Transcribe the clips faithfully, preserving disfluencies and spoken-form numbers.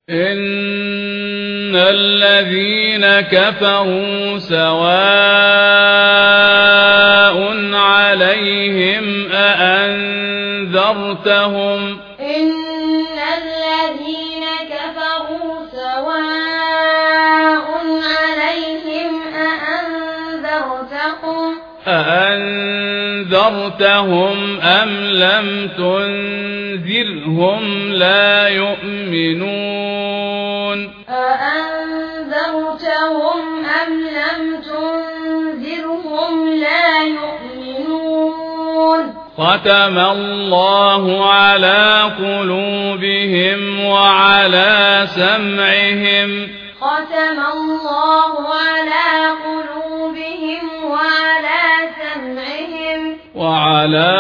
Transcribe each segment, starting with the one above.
إن الذين كفروا سواء عليهم أأنذرتهم إن الذين كفروا سواء عليهم أأنذرتهم أأنذرتهم أم لم تنذرهم لا يؤمنون أأنذرتهم أم لم تنذرهم لا يؤمنون ختم الله على قلوبهم وعلى سمعهم ختم الله على قلوبهم وعلى سمعهم وعلى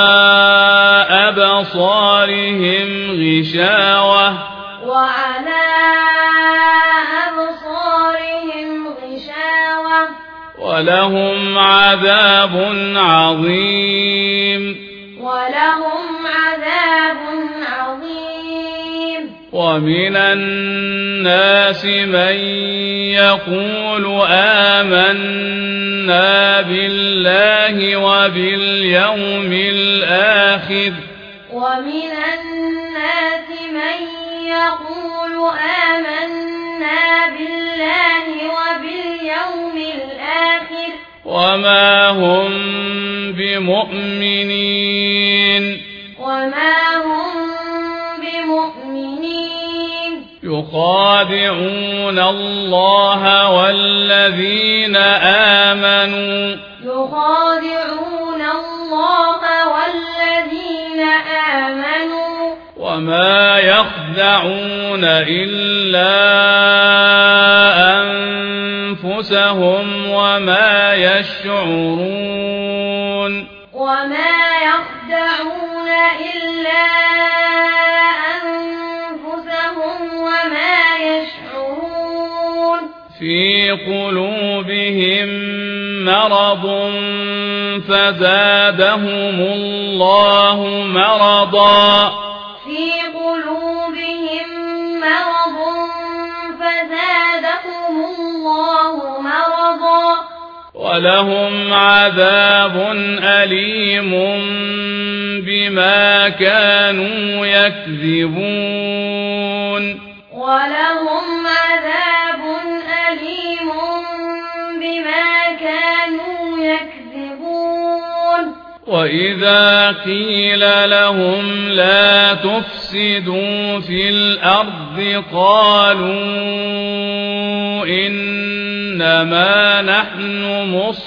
أبصارهم غشاوة وعلى أبصارهم غشاوة ولهم عذاب عظيم ولهم عذاب عظيم ومن الناس من يقول آمنا بالله وباليوم الآخر ومن الناس من يقول آمنا بالله وباليوم الآخر وما هم بمؤمنين وما هم بمؤمنين يخادعون الله والذين آمنوا يخادعون الله والذين آمنوا وما يخدعون إلا أنفسهم وما يشعرون وما يخدعون إلا أنفسهم وما يشعرون في قلوبهم مرض فزادهم الله مرضا في قلوبهم مرض فزادهم الله مرضا ولهم عذاب أليم بما كانوا يكذبون ولهم عذاب أليم بما كانوا يكذبون وإذا قيل لهم لا تفسدوا في الأرض قالوا إنما نحن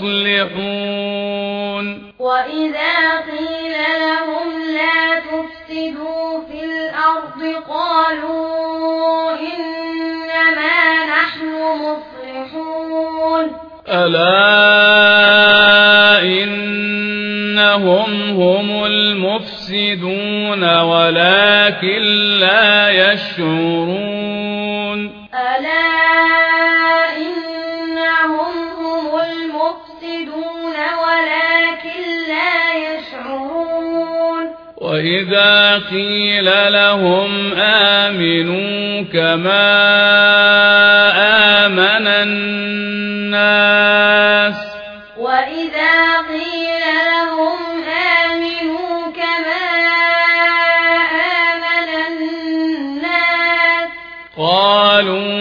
مصلحون وإذا قيل لهم لا تفسدوا في الأرض قالوا إنما نحن مصلحون ألا إنهم هم المفسدون ولكن لا يشعرون ألا إنهم هم المفسدون ولكن لا يشعرون وإذا قيل لهم آمنوا كما آمن الناس وإذا قيل لهم آمنوا كما آمن الناس قالوا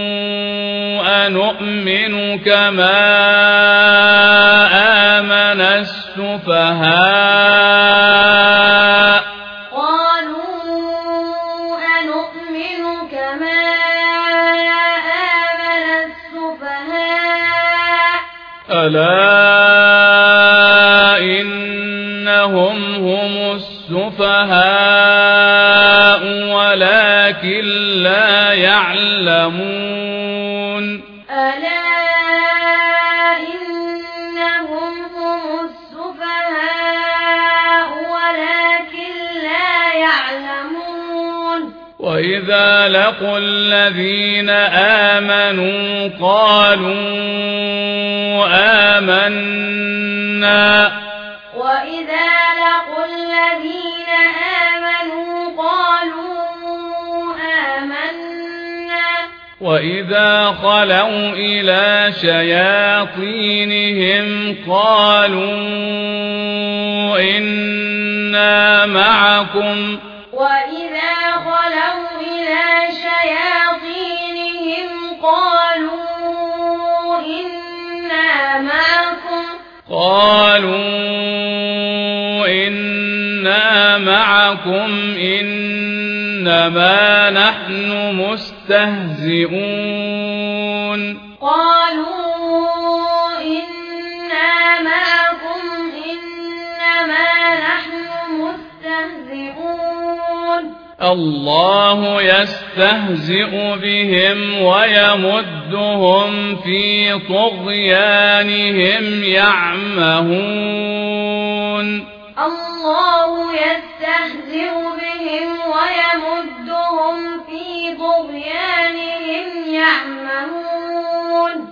أنؤمن كما آمن السفهاء قالوا أنؤمن كما آمن السفهاء ألا إنهم هم السفهاء ولكن لا يعلمون ألا إنهم هم السفهاء ولكن لا يعلمون وإذا لقوا الذين آمنوا قالوا آمنا وإذا لقوا الذين آمنوا قالوا آمنا وإذا خلوا إلى شياطينهم قالوا إنا معكم وإذا خلوا إلى شياطينهم قالوا إنا معكم قالوا إنا معكم إنما نحن مستهزئون قالوا إنا معكم إنما نحن مستهزئون الله يستهزئ بهم ويمدهم في طغيانهم يعمهون الله يستهزئ بهم ويمدهم في طغيانهم يعمهون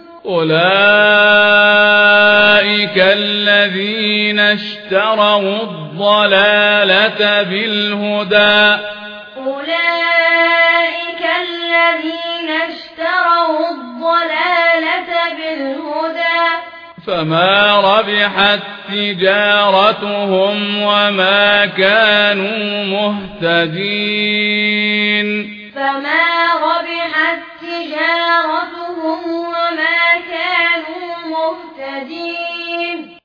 أولئك الذين اشتروا الضلالة بالهدى أولئك الذين اشتروا الضلالة بالهدى فما ربحت تجارتهم وما كانوا مهتدين فما ربحت تجارتهم وما كانوا مهتدين